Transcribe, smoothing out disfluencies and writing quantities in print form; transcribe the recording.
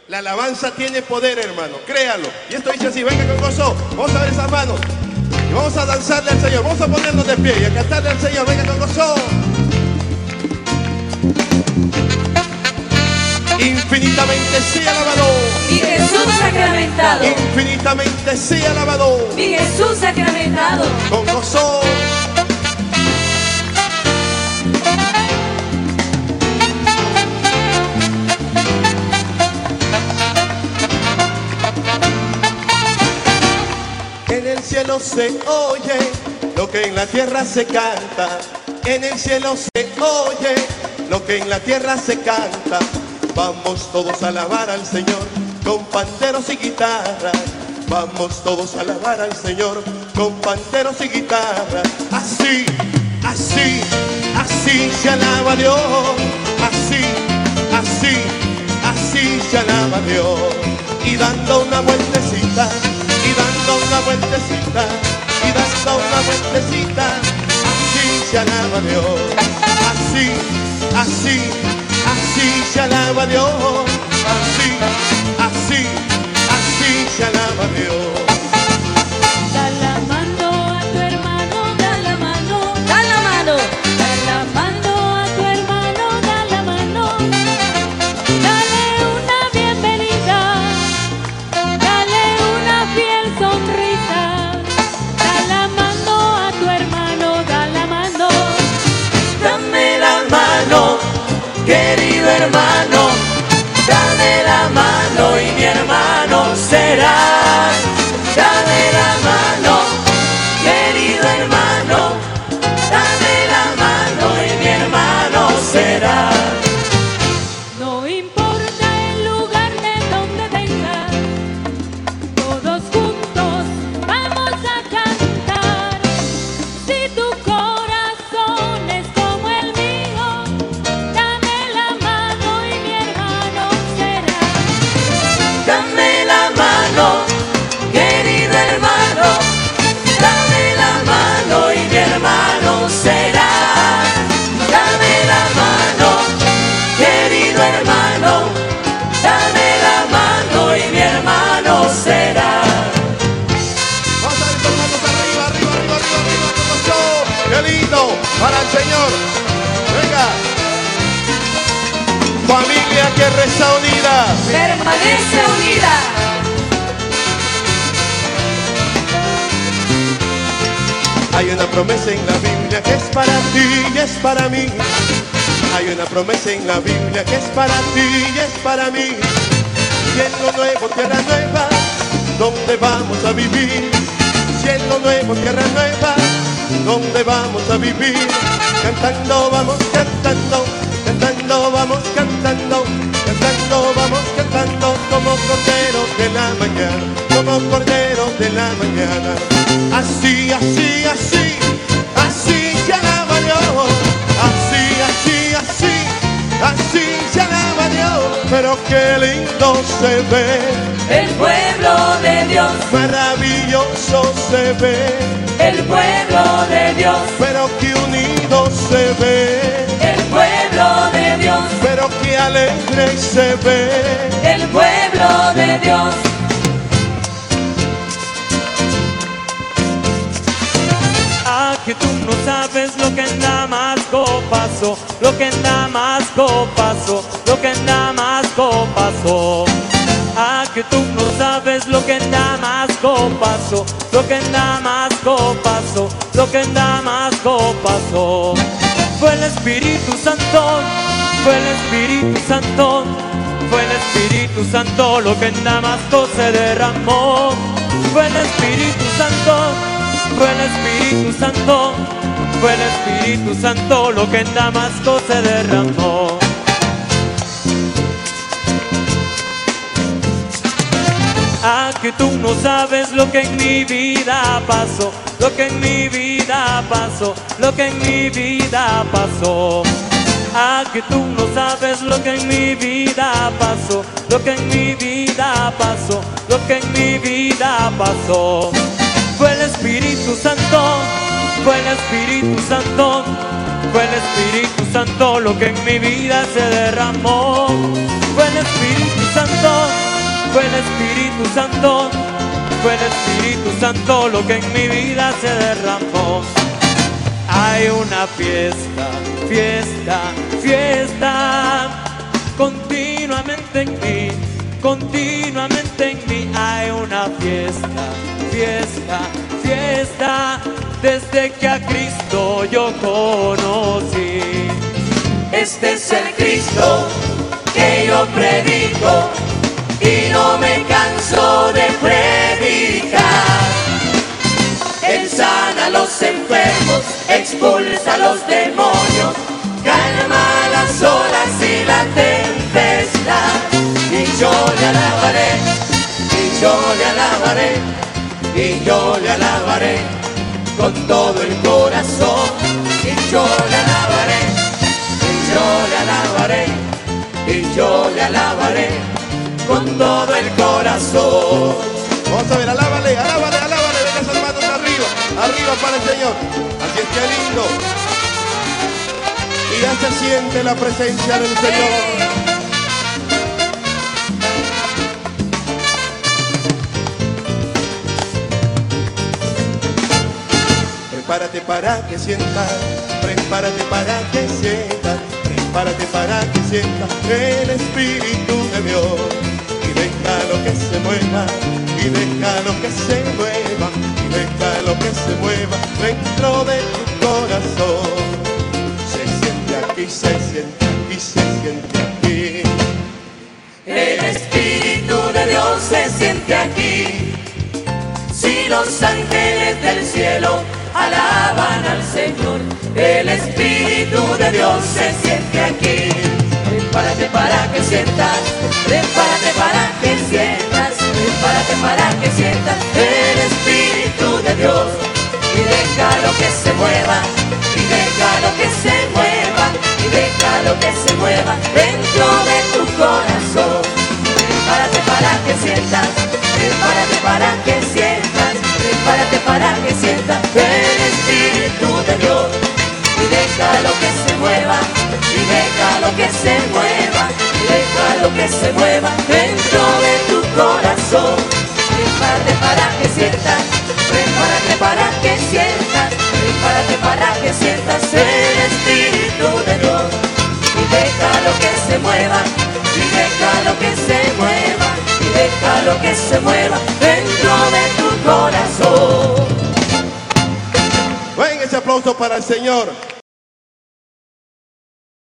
La alabanza tiene poder, hermano, créalo. Y esto dice así, venga con gozo. Vamos a ver esas manos y vamos a danzarle al Señor. Vamos a ponernos de pie y a cantarle al Señor. Venga con gozo. Infinitamente sí alabado, mi Jesús sacramentado. Infinitamente sí alabado, mi Jesús sacramentado. Con gozo. En el cielo se oye lo que en la tierra se canta. En el cielo se oye lo que en la tierra se canta. Vamos todos a alabar al Señor con panderos y guitarras. Vamos todos a alabar al Señor con panderos y guitarras. Así, así, así se alaba a Dios. Así, así, así se alaba a Dios. Y dando una vueltecita, y dando una vueltecita, y dando una vueltecita, así se alaba a Dios. Así, así, así se alaba a Dios. Así, así, así se alaba a Dios. Da la mano a tu hermano, da la mano, da la mano, da la mano a tu hermano, da la mano. Dale una bienvenida, dale una fiel sonrisa. Da la mano a tu hermano, da la mano. Dame la mano, querido hermano, dame la mano y mi hermano será. Dame la mano, querido hermano, dame la mano y mi hermano será. No importa el lugar de donde vengas, todos juntos vamos a cantar. Si tu corazón es como el mío, dame la mano y mi hermano será. Dame la mano, querido hermano, dame la mano y mi hermano será. Dame la mano, querido hermano, dame la mano y mi hermano será. Vamos a ver tus manos arriba, arriba, arriba, arriba, arriba, como yo. ¡Qué lindo! Para el Señor. Venga. Familia que reza unida. Permanece unida. Hay una promesa en la Biblia que es para ti y es para mí. Hay una promesa en la Biblia que es para ti y es para mí. Cielo nuevo, tierra nueva, ¿dónde vamos a vivir? Cielo nuevo, tierra nueva, ¿dónde vamos a vivir? Cantando vamos cantando, cantando vamos cantando, cantando vamos cantando como corderos de la mañana, como corderos de la mañana. Así, así, así, así se alaba Dios. Así, así, así, así se alaba Dios. Pero qué lindo se ve El pueblo de Dios, maravilloso se ve el pueblo de Dios, pero qué unido se ve, el pueblo de Dios, pero qué alegre se ve. el pueblo de Dios. Ah, que tú no sabes lo que en Damasco pasó, lo que en Damasco pasó, lo que en Damasco pasó. Ah, que tú no sabes lo que en Damasco pasó, lo que en Damasco pasó, lo que en Damasco pasó. Fue el Espíritu Santo, fue el Espíritu Santo, fue el Espíritu Santo lo que en Damasco se derramó. Fue el Espíritu Santo, fue el Espíritu Santo, fue el Espíritu Santo lo que en Damasco se derramó. Ah, que tú no sabes lo que en mi vida pasó, lo que en mi vida pasó, lo que en mi vida pasó. Ah, que tú no sabes lo que en mi vida pasó, lo que en mi vida pasó, lo que en mi vida pasó. Fue el Espíritu Santo, fue el Espíritu Santo, fue el Espíritu Santo lo que en mi vida se derramó. Fue el Espíritu Santo, Espíritu Santo, fue el Espíritu Santo lo que en mi vida se derramó. Hay una fiesta, fiesta, fiesta, continuamente en mí, continuamente en mí. Hay una fiesta, fiesta, fiesta, desde que a Cristo yo conocí. Este es el Cristo que yo predico y no me canso de predicar. Él sana a los enfermos, expulsa a los demonios, calma las olas y la tempestad. Y yo le alabaré, y yo le alabaré, y yo le alabaré con todo el corazón. Y yo le alabaré, y yo le alabaré, y yo le alabaré con todo el corazón. Vamos a ver, alábale, alábale, alábale, venga esas manos arriba, arriba para el Señor. Así es que lindo. Y ya se siente la presencia del Señor. Prepárate para que sientas, prepárate para que sientas, prepárate para que sientas el Espíritu de Dios. Y déjalo que se mueva, y déjalo que se mueva, y déjalo que se mueva dentro de tu corazón. Se siente aquí, se siente aquí, se siente aquí. El Espíritu de Dios se siente aquí. Si los ángeles del cielo alaban al Señor, el Espíritu de Dios se siente aquí. Prepárate para que sientas, prepárate para que sientas, prepárate para que sientas el Espíritu de Dios. Y déjalo que se mueva, y déjalo que se mueva, y déjalo que se mueva dentro de tu corazón. Prepárate para que sientas, prepárate para que sientas, prepárate para que sientas el Espíritu de Dios. Y déjalo que se mueva, y déjalo que se mueva, y déjalo que se mueva dentro de tu corazón. Prepárate para que sientas, prepárate para que sientas, prepárate para que sientas el Espíritu de Dios. Y déjalo que se mueva, y déjalo que se mueva, y déjalo que se mueva dentro de tu corazón. Ven ese aplauso para el Señor.